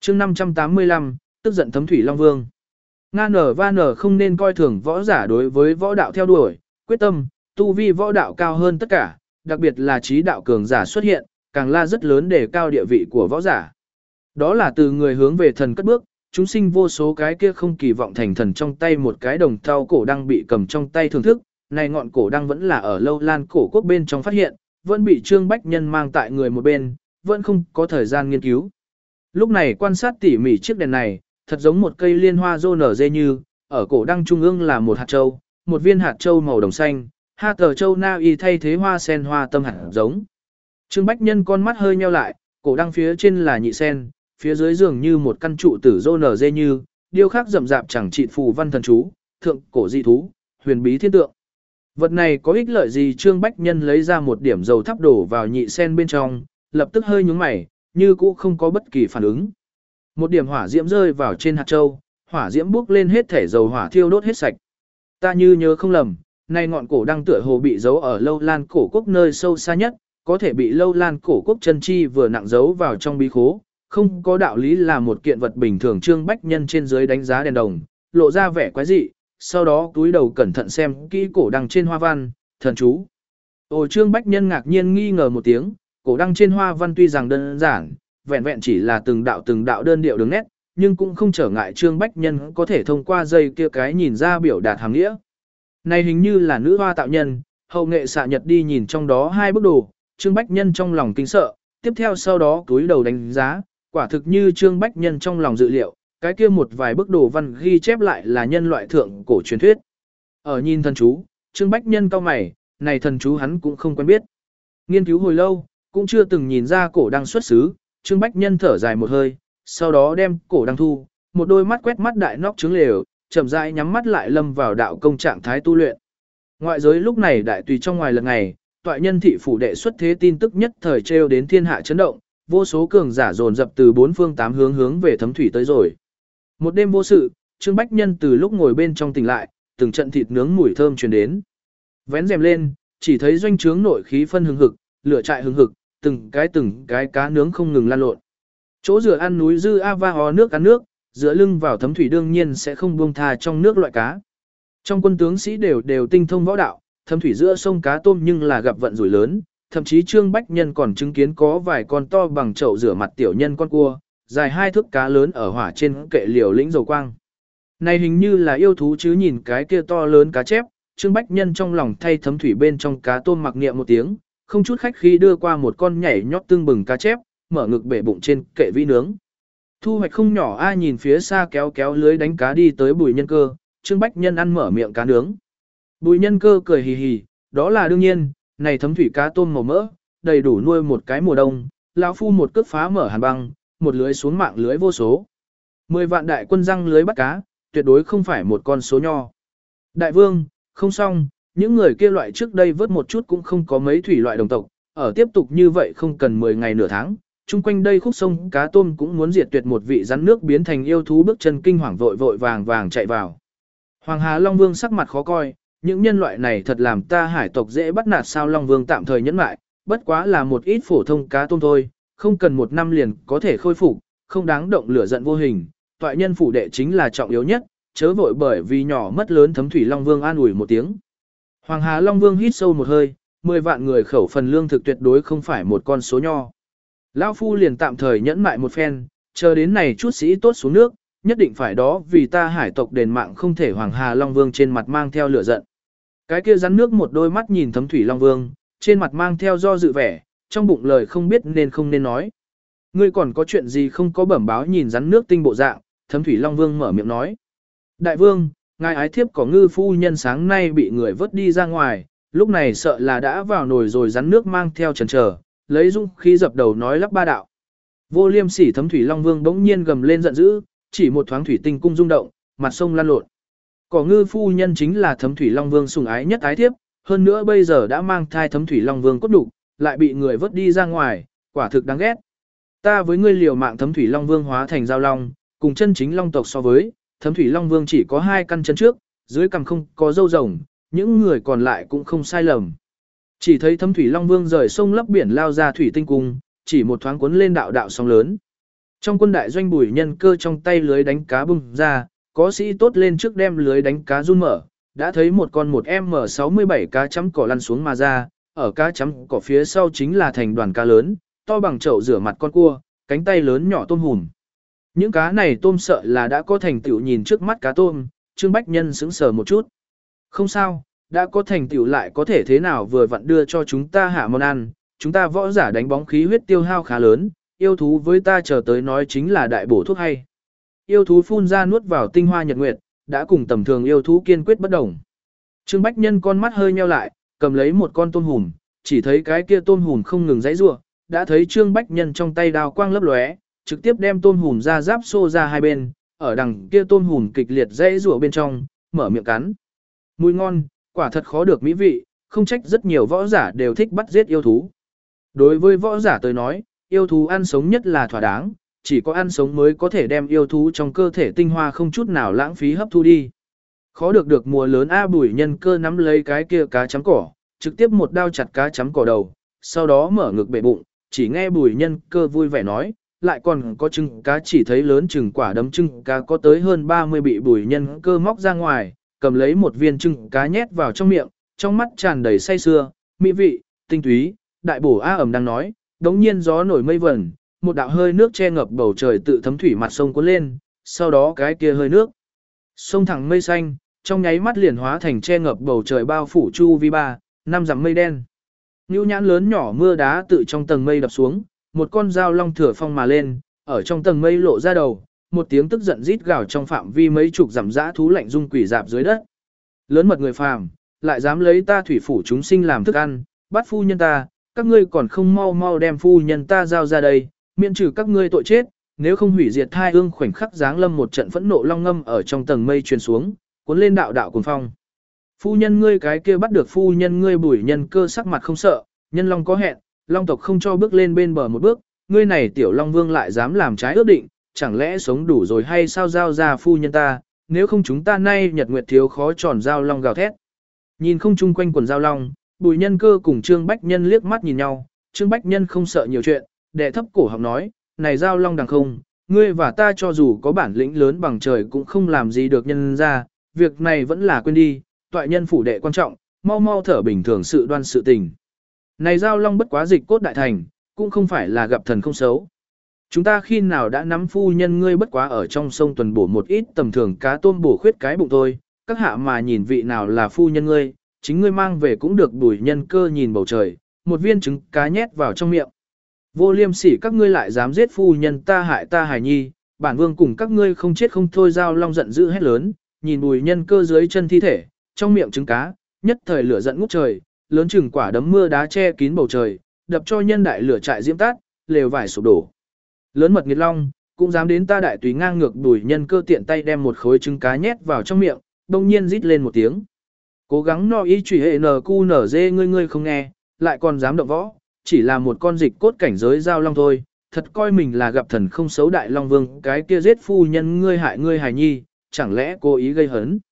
chương 585, tức giận thấm thủy Long Vương. Nga nở va nở không nên coi thường võ giả đối với võ đạo theo đuổi, quyết tâm, tu vi võ đạo cao hơn tất cả, đặc biệt là trí đạo cường giả xuất hiện, càng là rất lớn để cao địa vị của võ giả. Đó là từ người hướng về thần cất bước, chúng sinh vô số cái kia không kỳ vọng thành thần trong tay một cái đồng thau cổ đăng bị cầm trong tay thưởng thức, này ngọn cổ đăng vẫn là ở Lâu Lan cổ quốc bên trong phát hiện, vẫn bị Trương Bách Nhân mang tại người một bên, vẫn không có thời gian nghiên cứu. Lúc này quan sát tỉ mỉ chiếc đèn này, thật giống một cây liên hoa rô nở dê như, ở cổ đăng trung ương là một hạt châu, một viên hạt châu màu đồng xanh, hạt tờ châu na y thay thế hoa sen hoa tâm hạt giống. Trương Bách Nhân con mắt hơi nheo lại, cổ đăng phía trên là nhị sen, phía dưới dường như một căn trụ tử rô nở dê như, điêu khắc rậm rạp chẳng trị phù văn thần chú, thượng cổ dị thú, huyền bí thiên tượng. Vật này có ích lợi gì? Trương Bách Nhân lấy ra một điểm dầu thắp đổ vào nhị sen bên trong, lập tức hơi nhướng mày, như cũ không có bất kỳ phản ứng. Một điểm hỏa diễm rơi vào trên hạt châu, hỏa diễm bốc lên hết thể dầu hỏa thiêu đốt hết sạch. Ta như nhớ không lầm, nay ngọn cổ đăng tựa hồ bị giấu ở Lâu Lan cổ quốc nơi sâu xa nhất, có thể bị Lâu Lan cổ quốc chân chi vừa nặng giấu vào trong bí khố, không có đạo lý là một kiện vật bình thường. Trương Bách Nhân trên dưới đánh giá đèn đồng, lộ ra vẻ quái dị, sau đó túi đầu cẩn thận xem kỹ cổ đăng trên hoa văn, thần chú. Trương Bách Nhân ngạc nhiên nghi ngờ một tiếng, cổ đăng trên hoa văn tuy rằng đơn giản, vẹn vẹn chỉ là từng đạo đơn điệu đường nét, nhưng cũng không trở ngại Trương Bách Nhân có thể thông qua dây kia cái nhìn ra biểu đạt hàm nghĩa. Này hình như là nữ hoa tạo nhân, hậu nghệ xạ nhật đi nhìn trong đó hai bức đồ, Trương Bách Nhân trong lòng kinh sợ, tiếp theo sau đó túi đầu đánh giá, quả thực như Trương Bách Nhân trong lòng dự liệu, cái kia một vài bức đồ văn ghi chép lại là nhân loại thượng cổ truyền thuyết. Ở nhìn thần chú, Trương Bách Nhân cau mày, này thần chú hắn cũng không quen biết. Nghiên cứu hồi lâu, cũng chưa từng nhìn ra cổ đăng xuất xứ, Trương Bách Nhân thở dài một hơi, sau đó đem cổ đăng thu, một đôi mắt quét mắt đại nóc trứng lều, chậm rãi nhắm mắt lại lâm vào đạo công trạng thái tu luyện. Ngoại giới lúc này đại tùy trong ngoài lần ngày, toại nhân thị phủ đệ xuất thế tin tức nhất thời trêu đến thiên hạ chấn động, vô số cường giả dồn dập từ bốn phương tám hướng về thấm thủy tới rồi. Một đêm vô sự, Trương Bách Nhân từ lúc ngồi bên trong tỉnh lại, từng trận thịt nướng mùi thơm truyền đến. Vén rèm lên, chỉ thấy doanh trướng nội khí phân hừng hực, lửa trại hừng hực, từng cái cá nướng không ngừng lan lộn. Chỗ rửa ăn núi dư ava hò nước ăn nước, dựa lưng vào thấm thủy đương nhiên sẽ không buông tha trong nước loại cá. Trong quân tướng sĩ đều tinh thông võ đạo, thấm thủy giữa sông cá tôm nhưng là gặp vận rủi lớn, thậm chí Trương Bách Nhân còn chứng kiến có vài con to bằng chậu rửa mặt tiểu nhân con cua, dài 2 thước cá lớn ở hỏa trên kệ liều lĩnh dầu quang. Này hình như là yêu thú chứ, nhìn cái kia to lớn cá chép, Trương Bách Nhân trong lòng thay thấm thủy bên trong cá tôm mặc niệm một tiếng, không chút khách khí đưa qua một con nhảy nhót tương bừng cá chép, mở ngực bể bụng trên kệ vi nướng. Thu hoạch không nhỏ. Ai nhìn phía xa kéo lưới đánh cá đi tới Bùi Nhân Cơ, Trương Bách Nhân ăn mở miệng cá nướng. Bùi Nhân Cơ cười hì hì, đó là đương nhiên, này thấm thủy cá tôm màu mỡ, đầy đủ nuôi một cái mùa đông, lão phu một cước phá mở hàn băng, một lưới xuống mạng lưới vô số. 10 vạn đại quân răng lưới bắt cá, tuyệt đối không phải một con số nho. Đại vương, không xong, những người kia loại trước đây vớt một chút cũng không có mấy thủy loại đồng tộc, ở tiếp tục như vậy không cần 10 ngày nửa tháng, chung quanh đây khúc sông cá tôm cũng muốn diệt tuyệt. Một vị rắn nước biến thành yêu thú bước chân kinh hoàng vội vàng chạy vào. Hoàng Hà Long Vương sắc mặt khó coi, những nhân loại này thật làm ta hải tộc dễ bắt nạt sao? Long Vương tạm thời nhẫn lại, bất quá là một ít phổ thông cá tôm thôi, không cần 1 năm liền có thể khôi phục, không đáng động lửa giận vô hình. Toại nhân phủ đệ chính là trọng yếu nhất, chớ vội bởi vì nhỏ mất lớn. Thấm thủy Long Vương an ủi một tiếng. Hoàng Hà Long Vương hít sâu một hơi, 10 vạn người khẩu phần lương thực tuyệt đối không phải một con số nho. Lão phu liền tạm thời nhẫn mại một phen, chờ đến này chút sĩ tốt xuống nước, nhất định phải đó vì ta hải tộc đền mạng không thể. Hoàng Hà Long Vương trên mặt mang theo lửa giận. Cái kia rắn nước một đôi mắt nhìn thấm thủy Long Vương, trên mặt mang theo do dự vẻ, trong bụng lời không biết nên không nên nói. Ngươi còn có chuyện gì không có bẩm báo? Nhìn rắn nước tinh bộ dạng, thấm thủy Long Vương mở miệng nói. Đại vương, ngài ái thiếp có ngư phu nhân sáng nay bị người vớt đi ra ngoài, lúc này sợ là đã vào nồi rồi. Rắn nước mang theo chần chờ, lấy dũng khí dập đầu nói lắp ba đạo. Vô liêm sỉ! Thấm thủy Long Vương bỗng nhiên gầm lên giận dữ, chỉ một thoáng thủy tinh cung rung động, mặt sông lan lộn. Cỏ ngư phu nhân chính là thấm thủy Long Vương sủng ái nhất ái thiếp, hơn nữa bây giờ đã mang thai thấm thủy Long Vương cốt đủ, lại bị người vớt đi ra ngoài, quả thực đáng ghét. Ta với ngươi liều mạng. Thấm thủy Long Vương hóa thành giao long, cùng chân chính long tộc so với, thấm thủy Long Vương chỉ có 2 căn chân trước, dưới cằm không có râu rồng, những người còn lại cũng không sai lầm. Chỉ thấy thấm thủy Long Vương rời sông lấp biển lao ra thủy tinh cung, chỉ một thoáng cuốn lên đạo đạo sóng lớn. Trong quân đại doanh Bùi Nhân Cơ trong tay lưới đánh cá bung ra, có sĩ tốt lên trước đem lưới đánh cá run mở, đã thấy một con 1M67 cá chấm cỏ lăn xuống mà ra, ở cá chấm cỏ phía sau chính là thành đoàn cá lớn, to bằng chậu rửa mặt con cua, cánh tay lớn nhỏ tôm hùm. Những cá này tôm sợ là đã có thành tựu, nhìn trước mắt cá tôm, Trương Bách Nhân sững sờ một chút. Không sao, đã có thành tựu lại có thể thế nào, vừa vặn đưa cho chúng ta hạ món ăn, chúng ta võ giả đánh bóng khí huyết tiêu hao khá lớn, yêu thú với ta chờ tới nói chính là đại bổ thuốc hay. Yêu thú phun ra nuốt vào tinh hoa nhật nguyệt, đã cùng tầm thường yêu thú kiên quyết bất đồng. Trương Bách Nhân con mắt hơi nheo lại, cầm lấy một con tôm hùm, chỉ thấy cái kia tôm hùm không ngừng giãy giụa, đã thấy Trương Bách Nhân trong tay đao quang lấp lóe, trực tiếp đem tôm hùm ra giáp xô ra hai bên, ở đằng kia tôm hùm kịch liệt giãy giụa bên trong, mở miệng cắn. Mùi ngon, quả thật khó được mỹ vị, không trách rất nhiều võ giả đều thích bắt giết yêu thú. Đối với võ giả tới nói, yêu thú ăn sống nhất là thỏa đáng, chỉ có ăn sống mới có thể đem yêu thú trong cơ thể tinh hoa không chút nào lãng phí hấp thu đi. Khó được mùa lớn Bùi Nhân Cơ nắm lấy cái kia cá chấm cỏ, trực tiếp một đao chặt cá chấm cỏ đầu, sau đó mở ngực bể bụng, chỉ nghe Bùi Nhân Cơ vui vẻ nói, lại còn có trứng cá, chỉ thấy lớn chừng quả đấm trứng cá có tới hơn 30 bị Bùi Nhân Cơ móc ra ngoài, cầm lấy một viên trứng cá nhét vào trong miệng, trong mắt tràn đầy say sưa, mỹ vị, tinh túy, đại bổ ầm đang nói, đống nhiên gió nổi mây vẩn, một đạo hơi nước che ngập bầu trời tự thấm thủy mặt sông cuốn lên, sau đó cái kia hơi nước sông thẳng mây xanh, trong nháy mắt liền hóa thành che ngập bầu trời bao phủ chu vi 3-5 dặm mây đen. Nưu nhãn lớn nhỏ mưa đá tự trong tầng mây đập xuống, một con dao long thừa phong mà lên, ở trong tầng mây lộ ra đầu, một tiếng tức giận rít gào trong phạm vi mấy chục dặm dã thú lạnh rung quỷ dạp dưới đất. Lớn mật người phàm, lại dám lấy ta thủy phủ chúng sinh làm thức ăn, bắt phu nhân ta, các ngươi còn không mau mau đem phu nhân ta giao ra đây, miễn trừ các ngươi tội chết, nếu không hủy diệt thai ương. Khoảnh khắc giáng lâm một trận phẫn nộ long ngâm ở trong tầng mây truyền xuống, cuốn lên đạo đạo cuồng phong. Phu nhân ngươi, cái kia bắt được phu nhân ngươi. Bùi Nhân Cơ sắc mặt không sợ, nhân long có hẹn, long tộc không cho bước lên bên bờ một bước, ngươi này tiểu long vương lại dám làm trái ước định, chẳng lẽ sống đủ rồi hay sao, giao ra phu nhân ta, nếu không chúng ta nay nhật nguyệt thiếu khó tròn. Giao long gào thét. Nhìn không chung quanh quần giao long, Bùi Nhân Cơ cùng Trương Bách Nhân liếc mắt nhìn nhau, Trương Bách Nhân không sợ nhiều chuyện, đệ thấp cổ họng nói, này giao long đằng không, ngươi và ta cho dù có bản lĩnh lớn bằng trời cũng không làm gì được nhân ra, việc này vẫn là quên đi, toại nhân phủ đệ quan trọng, mau mau thở bình thường sự đoan sự tình. Này giao long bất quá dịch cốt đại thành, cũng không phải là gặp thần không xấu. Chúng ta khi nào đã nắm phu nhân ngươi bất quá ở trong sông tuần bổ một ít tầm thường cá tôm bổ khuyết cái bụng thôi, các hạ mà nhìn vị nào là phu nhân ngươi, chính ngươi mang về cũng được. Bùi Nhân Cơ nhìn bầu trời, một viên trứng cá nhét vào trong miệng. Vô liêm sỉ, các ngươi lại dám giết phu nhân ta, hại ta hài nhi, bản vương cùng các ngươi không chết không thôi. Giao long giận dữ hét lớn, nhìn Bùi Nhân Cơ dưới chân thi thể, trong miệng trứng cá, nhất thời lửa giận ngút trời, lớn chừng quả đấm mưa đá che kín bầu trời, đập cho nhân đại lửa trại diễm tát, lều vải sụp đổ. Lớn mật nghiệt long, cũng dám đến ta đại tùy ngang ngược. Bùi Nhân Cơ tiện tay đem một khối trứng cá nhét vào trong miệng, đông nhiên rít lên một tiếng. Cố gắng no ý chủy hệ NQNZ, ngươi không nghe, lại còn dám động võ, chỉ là một con dịch cốt cảnh giới giao long thôi, thật coi mình là gặp thần không xấu. Đại long vương cái kia giết phu nhân ngươi, hại ngươi hài nhi, chẳng lẽ cố ý gây hấn.